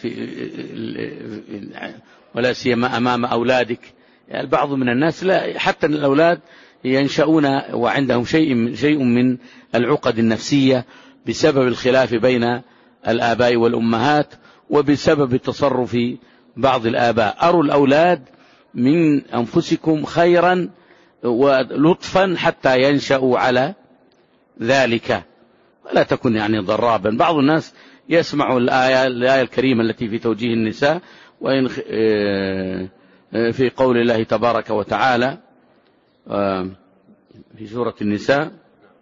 Speaker 1: في ولا سيما أمام أولادك. يعني البعض من الناس لا، حتى الأولاد ينشأون وعندهم شيء شيء من العقد النفسية بسبب الخلاف بين الآباء والأمهات وبسبب التصرف بعض الآباء. أروا الأولاد من أنفسكم خيرا ولطفا حتى ينشأوا على ذلك، ولا تكن يعني ضرابا. بعض الناس يسمع الآية, الآية الكريمة التي في توجيه النساء وإن في قول الله تبارك وتعالى في سورة النساء: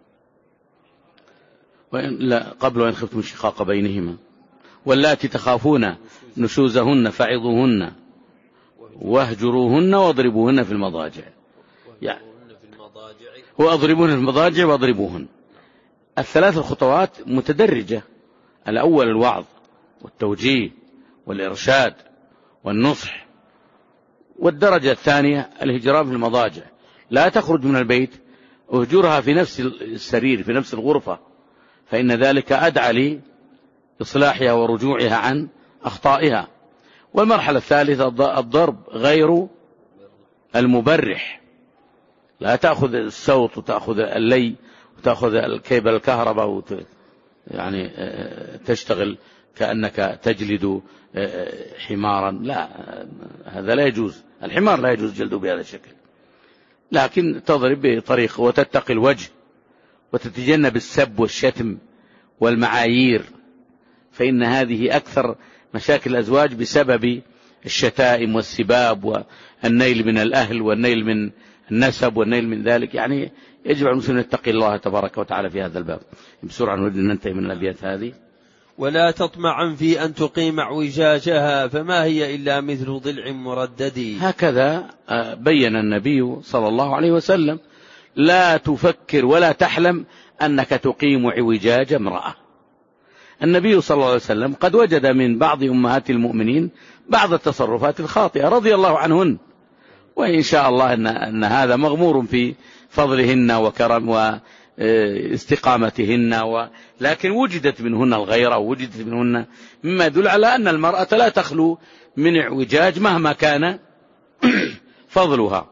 Speaker 1: وإن لا قبل وإن خفتم شقاق بينهما واللاتي تخافون نشوزهن فعظوهن واهجروهن واضربوهن في المضاجع. يعني واضربوهن في المضاجع واضربوهن. الثلاث الخطوات متدرجة: الأول الوعظ والتوجيه والإرشاد والنصح، والدرجة الثانية الهجران في المضاجع. لا تخرج من البيت، اهجرها في نفس السرير في نفس الغرفة، فإن ذلك أدعى لإصلاحها ورجوعها عن أخطائها. والمرحلة الثالثة الضرب غير المبرح، لا تأخذ الصوت وتأخذ اللي وتأخذ الكيبل الكهرباء يعني تشتغل كأنك تجلد حمارا، لا، هذا لا يجوز. الحمار لا يجوز جلده بهذا الشكل، لكن تضرب بطريقة وتتقي الوجه وتتجنب السب والشتم والمعايير، فإن هذه أكثر مشاكل الأزواج بسبب الشتائم والسباب والنيل من الأهل والنيل من النسب والنيل من ذلك. يعني يجب على المسلم أن يتقي الله تبارك وتعالى في هذا الباب. بسرعة نريد أن ننتهي من الأبيات هذه.
Speaker 2: ولا تطمعا في أن تقيم اعوجاجها فما هي إلا مثل ضلع مردد.
Speaker 1: هكذا بين النبي صلى الله عليه وسلم: لا تفكر ولا تحلم أنك تقيم اعوجاج امرأة. النبي صلى الله عليه وسلم قد وجد من بعض أمهات المؤمنين بعض التصرفات الخاطئة رضي الله عنهن، وإن شاء الله أن, أن هذا مغمور في فضلهن وكرم واستقامتهن، و... لكن وجدت منهن الغيرة ووجدت منهن مما يدل على أن المرأة لا تخلو من اعوجاج مهما كان فضلها.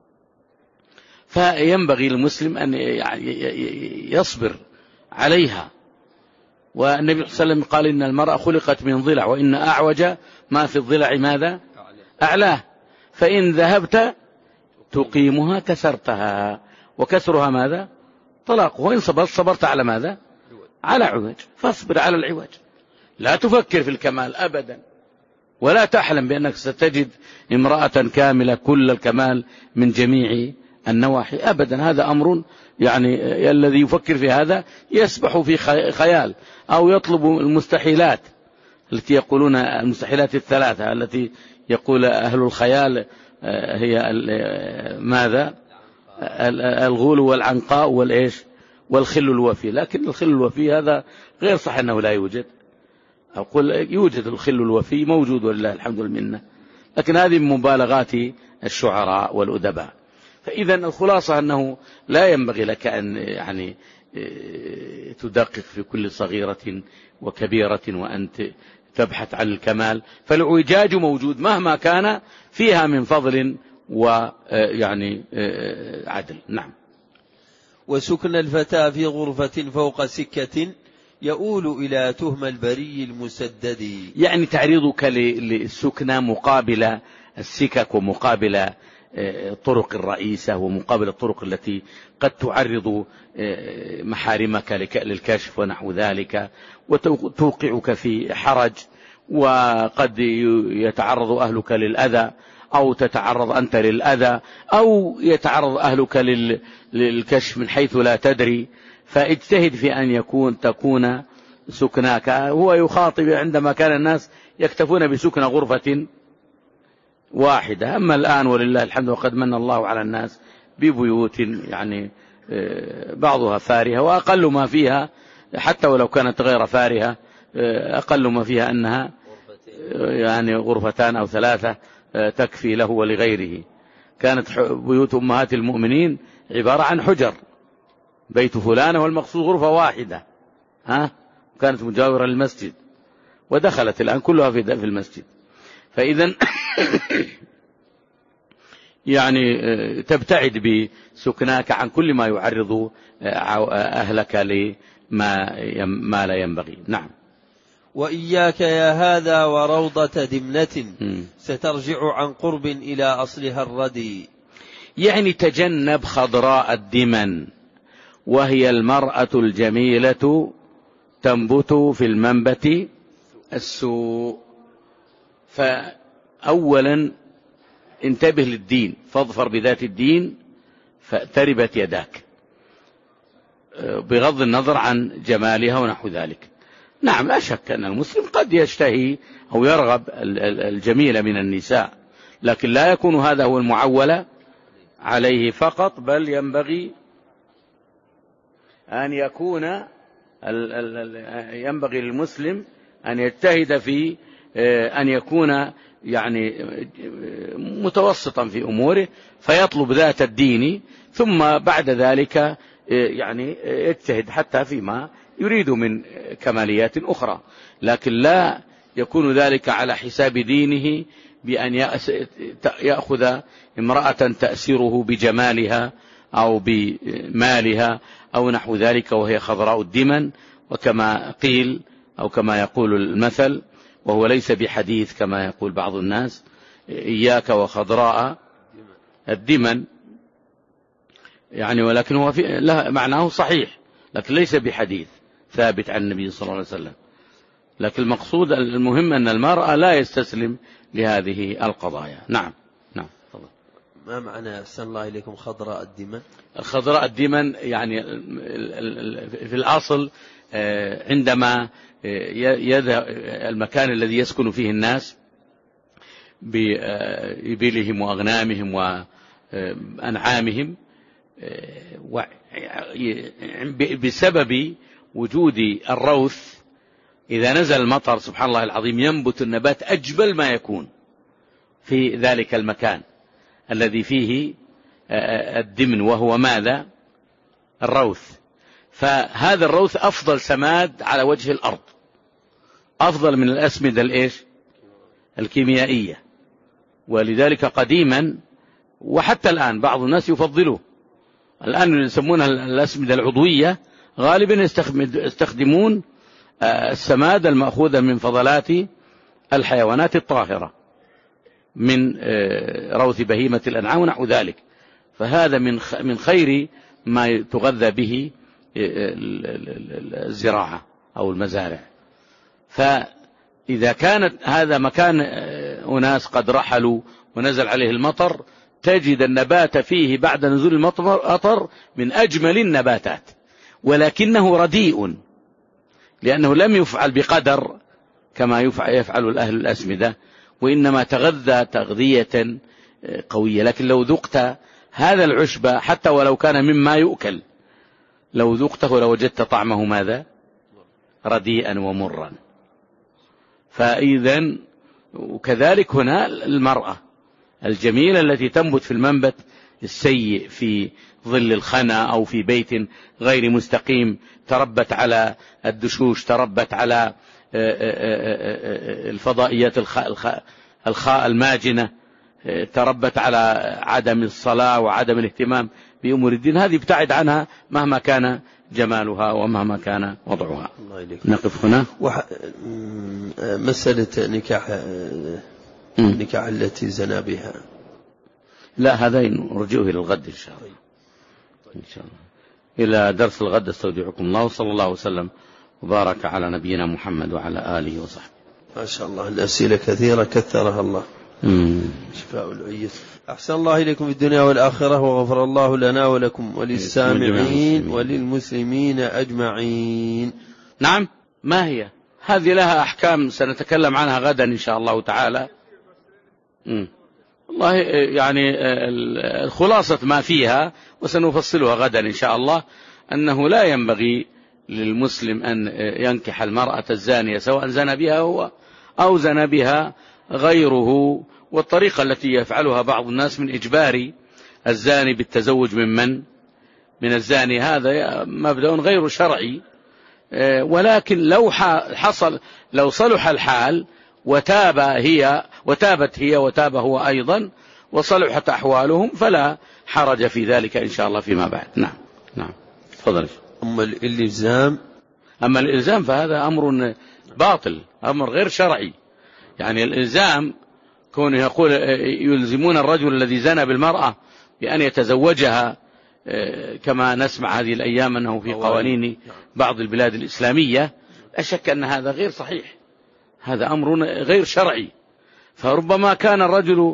Speaker 1: فينبغي المسلم أن يصبر عليها. والنبي صلى الله عليه وسلم قال: إن المرأة خلقت من ضلع، وإن أعوج ما في الضلع ماذا؟ أعلاه، فإن ذهبت تقيمها كسرتها، وكسرها ماذا؟ طلاق. وإن صبرت صبرت على ماذا؟ على عوج. فاصبر على العوج، لا تفكر في الكمال أبدا، ولا تحلم بأنك ستجد امرأة كاملة كل الكمال من جميع النواحي أبدا. هذا أمر يعني الذي يفكر في هذا يسبح في خيال، أو يطلب المستحيلات التي يقولون المستحيلات الثلاثة التي يقول أهل الخيال هي ماذا؟ الغول والعنقاء والإيش والخل الوفي. لكن الخل الوفي هذا غير صح أنه لا يوجد. أقول يوجد الخل الوفي، موجود ولله الحمد والمنة، لكن هذه من مبالغات الشعراء والأدباء. فإذا الخلاصة أنه لا ينبغي لك أن يعني تدقق في كل صغيرة وكبيرة وأنت تبحث عن الكمال، فالعوجاج موجود مهما كان فيها من فضل ويعني عدل. نعم.
Speaker 2: وسكن الفتى في غرفة فوق سكة يؤول إلى تهم البري المسدد.
Speaker 1: يعني تعريضك للسكنة مقابل السكك ومقابل الطرق الرئيسة ومقابل الطرق التي قد تعرض محارمك للكشف ونحو ذلك، وتوقعك في حرج، وقد يتعرض أهلك للأذى أو تتعرض أنت للأذى، أو يتعرض أهلك للكشف من حيث لا تدري. فاجتهد في أن يكون تكون سكناك. هو يخاطب عندما كان الناس يكتفون بسكن غرفة واحدة، أما الآن ولله الحمد وقد من الله على الناس ببيوت يعني بعضها فارهة، وأقل ما فيها حتى ولو كانت غير فارهة أقل ما فيها أنها يعني غرفتان أو ثلاثة تكفي له ولغيره. كانت بيوت أمهات المؤمنين عبارة عن حجر، بيت فلانة والمقصود غرفة واحدة، ها، كانت مجاورة للمسجد، ودخلت الآن كلها في المسجد. فإذا يعني تبتعد بسكناك عن كل ما يعرض أهلك لما لا ينبغي. نعم.
Speaker 2: وإياك يا هذا وروضة دمنة سترجع عن قرب إلى أصلها الردي.
Speaker 1: يعني تجنب خضراء الدمن، وهي المرأة الجميلة تنبت في المنبت السوء. فأولا انتبه للدين، فاظفر بذات الدين فتربت يداك، بغض النظر عن جمالها ونحو ذلك. نعم، لا شك أن المسلم قد يشتهي أو يرغب الجميل من النساء، لكن لا يكون هذا هو المعول عليه فقط، بل ينبغي أن يكون ينبغي للمسلم أن يجتهد في أن يكون يعني متوسطا في أموره، فيطلب ذات الدين، ثم بعد ذلك يعني يجتهد حتى فيما يريد من كماليات أخرى، لكن لا يكون ذلك على حساب دينه بأن يأخذ امرأة تأسره بجمالها أو بمالها أو نحو ذلك وهي خضراء الدمن وكما قيل أو كما يقول المثل، وهو ليس بحديث كما يقول بعض الناس، إياك وخضراء الدمن، يعني ولكن هو في له معناه صحيح، لكن ليس بحديث ثابت عن النبي صلى الله عليه وسلم. لكن المقصود المهم أن المرأة لا يستسلم لهذه القضايا. نعم نعم.
Speaker 2: ما معنى أحسن الله إليكم خضراء الدمن؟
Speaker 1: الخضراء الدمن يعني في الأصل عندما يذهب المكان الذي يسكن فيه الناس بإبلهم وأغنامهم وأنعامهم بسبب وجود الروث، إذا نزل المطر سبحان الله العظيم ينبت النبات أجمل ما يكون في ذلك المكان الذي فيه الدمن، وهو ماذا؟ الروث. فهذا الروث أفضل سماد على وجه الأرض، أفضل من الأسمدة الإيش؟ الكيميائية. ولذلك قديما وحتى الآن بعض الناس يفضله، الآن يسمونها الأسمدة العضوية، غالبا يستخدمون السماد المأخوذة من فضلات الحيوانات الطاهرة من روث بهيمة الأنعام ونحو ذلك. فهذا من خير ما تغذى به الزراعة أو المزارع. فإذا كانت هذا مكان أناس قد رحلوا ونزل عليه المطر، تجد النبات فيه بعد نزول المطر من أجمل النباتات، ولكنه رديء لأنه لم يفعل بقدر كما يفعل الأهل الأسمدة، وإنما تغذى تغذية قوية. لكن لو ذقت هذا العشب حتى ولو كان مما يؤكل، لو ذقته لوجدت طعمه ماذا؟ رديئا ومرا. فإذا وكذلك هنا المرأة الجميلة التي تنبت في المنبت السيء في ظل الخنا أو في بيت غير مستقيم، تربت على الدشوش، تربت على الفضائيات الخاء الماجنة، تربت على عدم الصلاة وعدم الاهتمام بأمور الدين، هذه ابتعد عنها مهما كان جمالها ومهما كان وضعها. نقف هنا.
Speaker 2: وح... مسألة نكاح نكاح التي زنا بها،
Speaker 1: لا هذا نرجوه إلى الغد إن شاء الله. إن شاء الله إلى درس الغد استودعكم الله، صلى الله وسلم وبارك على نبينا محمد وعلى آله وصحبه.
Speaker 2: ما شاء الله الأسئلة كثيرة كثرها الله. مم. شفاء العية. أحسن الله إليكم في الدنيا والآخرة، وغفر الله لنا ولكم وللسامعين وللمسلمين أجمعين.
Speaker 1: نعم. ما هي هذه؟ لها أحكام سنتكلم عنها غدا إن شاء الله تعالى. مم. والله يعني الخلاصة ما فيها وسنفصلها غدا إن شاء الله، أنه لا ينبغي للمسلم أن ينكح المرأة الزانية سواء زنى بها هو أو زنى بها غيره. والطريقة التي يفعلها بعض الناس من إجبار الزاني بالتزوج من من من الزاني، هذا مبدأ غير شرعي. ولكن لو حصل لو صلح الحال وتاب هي وتابت هي وتاب هو أيضا وصلحت أحوالهم فلا حرج في ذلك إن شاء الله فيما بعد. نعم نعم. تفضل.
Speaker 2: أما الإلزام
Speaker 1: أما الإلزام فهذا أمر باطل، أمر غير شرعي. يعني الإلزام كونه يقول يلزمون الرجل الذي زنى بالمرأة بأن يتزوجها، كما نسمع هذه الأيام أنه في قوانين بعض البلاد الإسلامية، لا شك أن هذا غير صحيح، هذا أمر غير شرعي. فربما كان الرجل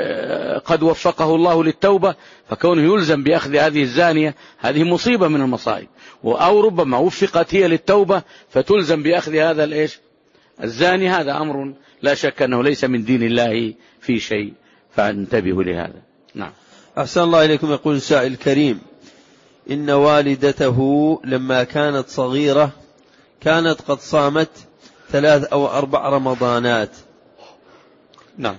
Speaker 1: قد وفقه الله للتوبة، فكونه يلزم بأخذ هذه الزانية هذه مصيبة من المصائب، أو ربما وفقت هي للتوبة فتلزم بأخذ هذا الإيش الزاني، هذا أمر لا شك أنه ليس من دين الله في شيء، فانتبهوا لهذا. نعم.
Speaker 2: أحسن الله إليكم. يقول السائل الكريم: إن والدته لما كانت صغيرة كانت قد صامت ثلاث أو أربع رمضانات.
Speaker 1: نعم.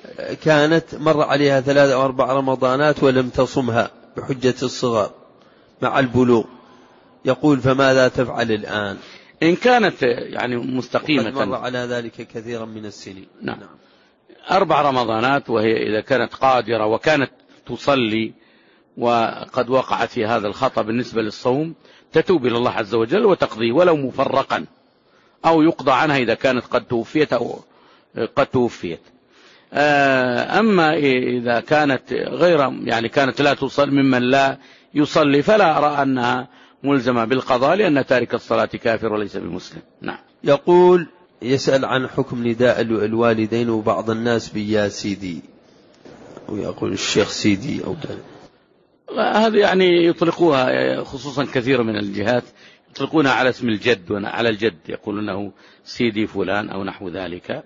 Speaker 2: كانت مر عليها ثلاث أو أربع رمضانات ولم تصمها بحجة الصغر مع البلوغ. يقول: فماذا تفعل الآن
Speaker 1: إن كانت يعني مستقيمة؟
Speaker 2: مر على ذلك كثيرا من السنين.
Speaker 1: نعم. أربع رمضانات، وهي إذا كانت قادرة وكانت تصلي وقد وقعت في هذا الخطأ بالنسبة للصوم تتوب إلى الله عز وجل وتقضي ولو مفرقا، أو يقضى عنها إذا كانت قد توفيت أو قد توفيت. أما إذا كانت غير يعني كانت لا تصل ممن لا يصلي فلا أرى أنها ملزمة بالقضاء، لأن تارك الصلاة كافر وليس بمسلم. نعم.
Speaker 2: يقول يسأل عن حكم نداء الوالدين وبعض الناس بيا سيدي، ويقول الشيخ سيدي أو كذا.
Speaker 1: هذا يعني يطلقوها خصوصا كثير من الجهات يطلقونها على اسم الجد وعلى الجد، يقولونه سيدي فلان أو نحو ذلك.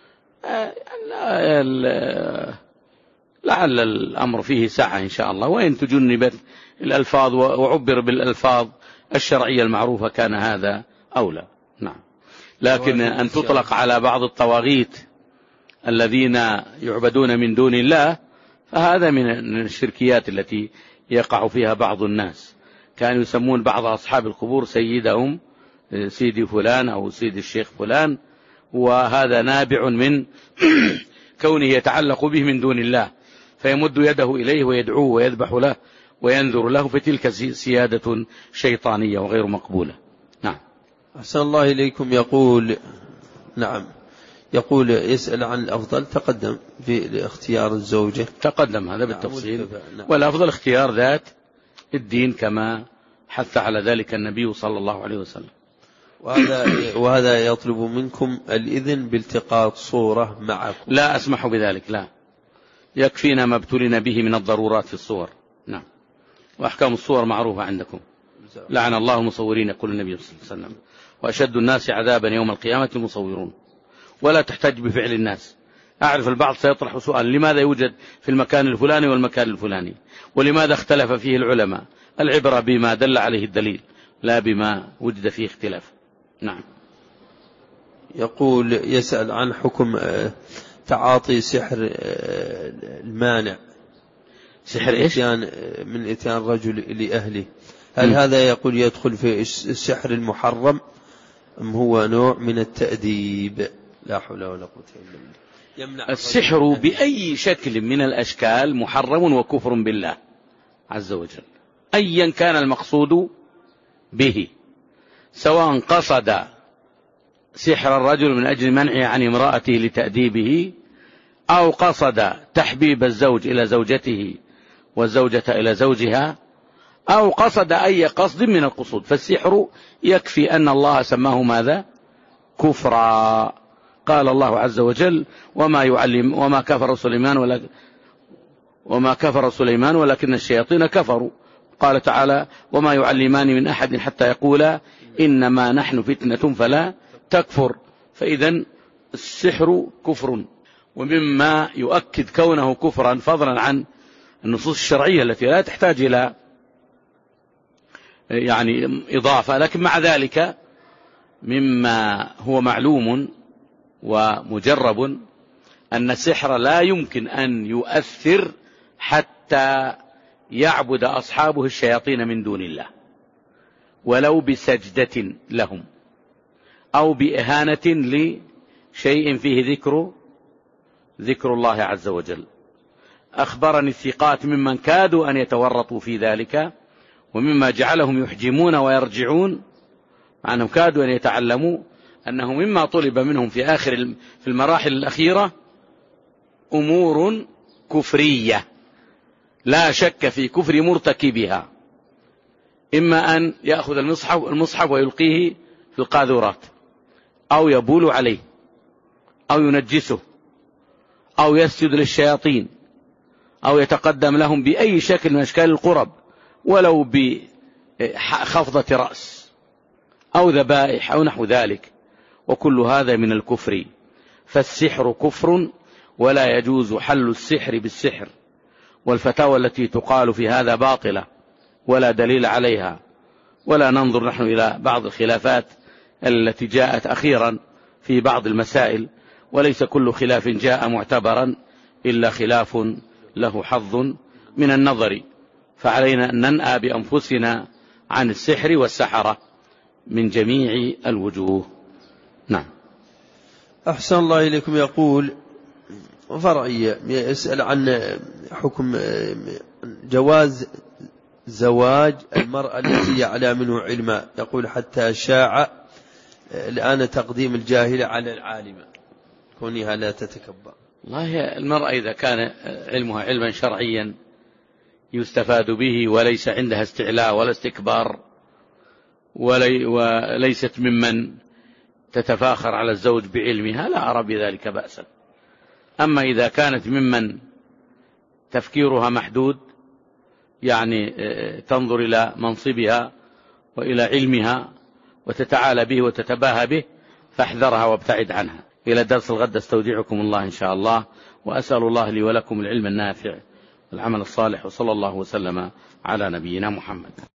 Speaker 1: لعل الأمر فيه سعة إن شاء الله، وإن تجنبت الألفاظ وعبر بالألفاظ الشرعية المعروفة كان هذا أولى. نعم. لكن أن تطلق على بعض الطواغيت الذين يعبدون من دون الله فهذا من الشركيات التي يقع فيها بعض الناس. كانوا يسمون بعض أصحاب القبور سيدهم سيدي فلان أو سيد الشيخ فلان، وهذا نابع من كونه يتعلق به من دون الله، فيمد يده إليه ويدعوه ويذبح له وينذر له، فتلك سيادة شيطانية وغير مقبولة. نعم.
Speaker 2: أحسن الله إليكم. يقول نعم يقول يسأل عن الأفضل، تقدم في اختيار الزوجة،
Speaker 1: تقدم هذا بالتفصيل. نعم. والأفضل اختيار ذات الدين كما حث على ذلك النبي صلى الله عليه وسلم.
Speaker 2: وهذا, وهذا يطلب منكم الإذن بالتقاط صورة معكم.
Speaker 1: لا أسمح بذلك، لا، يكفينا ما ابتلنا به من الضرورات في الصور. نعم. وأحكام الصور معروفة عندكم. لعن الله المصورين، يقول النبي صلى الله عليه وسلم، وأشد الناس عذابا يوم القيامة المصورون. ولا تحتج بفعل الناس. أعرف البعض سيطرح سؤال: لماذا يوجد في المكان الفلاني والمكان الفلاني، ولماذا اختلف فيه العلماء؟ العبرة بما دل عليه الدليل لا بما وجد فيه اختلاف. نعم.
Speaker 2: يقول يسأل عن حكم تعاطي سحر المانع،
Speaker 1: سحر إيش؟
Speaker 2: من إتيان رجل لأهله، هل م. هذا يقول يدخل في السحر المحرم أم هو نوع من التأديب؟ لا حول ولا قوة إلا بالله.
Speaker 1: السحر بأي شكل من الأشكال محرم وكفر بالله عز وجل، أيا كان المقصود به، سواء قصد سحر الرجل من أجل منعه عن امرأته لتأديبه، أو قصد تحبيب الزوج إلى زوجته والزوجة إلى زوجها، أو قصد أي قصد من القصود، فالسحر يكفي أن الله سماه ماذا؟ كفرا. قال الله عز وجل: وما يعلم وما كفر سليمان ولا وما كفر سليمان ولكن الشياطين كفروا. قال تعالى: وما يعلمان من أحد حتى يقولا إنما نحن فتنة فلا تكفر. فإذا السحر كفر، ومما يؤكد كونه كفرا فضلا عن النصوص الشرعية التي لا تحتاج إلى يعني إضافة، لكن مع ذلك مما هو معلوم ومجرب أن السحر لا يمكن أن يؤثر حتى يعبد أصحابه الشياطين من دون الله، ولو بسجدة لهم أو بإهانة لشيء فيه ذكر ذكر الله عز وجل. أخبرني الثقات ممن كادوا أن يتورطوا في ذلك، ومما جعلهم يحجمون ويرجعون عنهم كادوا أن يتعلموا، أنه مما طلب منهم في آخر في المراحل الأخيرة أمور كفرية لا شك في كفر مرتكبها، إما أن يأخذ المصحف, المصحف ويلقيه في القاذورات، أو يبول عليه، أو ينجسه، أو يسجد للشياطين، أو يتقدم لهم بأي شكل من أشكال القرب ولو بخفضة رأس أو ذبائح أو نحو ذلك، وكل هذا من الكفر. فالسحر كفر، ولا يجوز حل السحر بالسحر، والفتاوى التي تقال في هذا باطلة ولا دليل عليها. ولا ننظر نحن إلى بعض الخلافات التي جاءت أخيرا في بعض المسائل، وليس كل خلاف جاء معتبرا إلا خلاف له حظ من النظر، فعلينا أن ننأى بأنفسنا عن السحر والسحرة من جميع الوجوه. نعم.
Speaker 2: أحسن الله إليكم. يقول فرعية يسأل عن حكم جواز زواج المرأة التي يعلى منه علما. يقول حتى شاع الآن تقديم الجاهلة على العالمة كونها لا تتكبر.
Speaker 1: والله المرأة إذا كان علمها علما شرعيا يستفاد به وليس عندها استعلاء ولا استكبار ولي وليست ممن تتفاخر على الزوج بعلمها، لا أرى بذلك بأسا. أما إذا كانت ممن تفكيرها محدود، يعني تنظر إلى منصبها وإلى علمها وتتعالى به وتتباهى به، فاحذرها وابتعد عنها. إلى درس الغد استودعكم الله إن شاء الله، وأسأل الله لي ولكم العلم النافع والعمل الصالح، وصلى الله وسلم على نبينا محمد.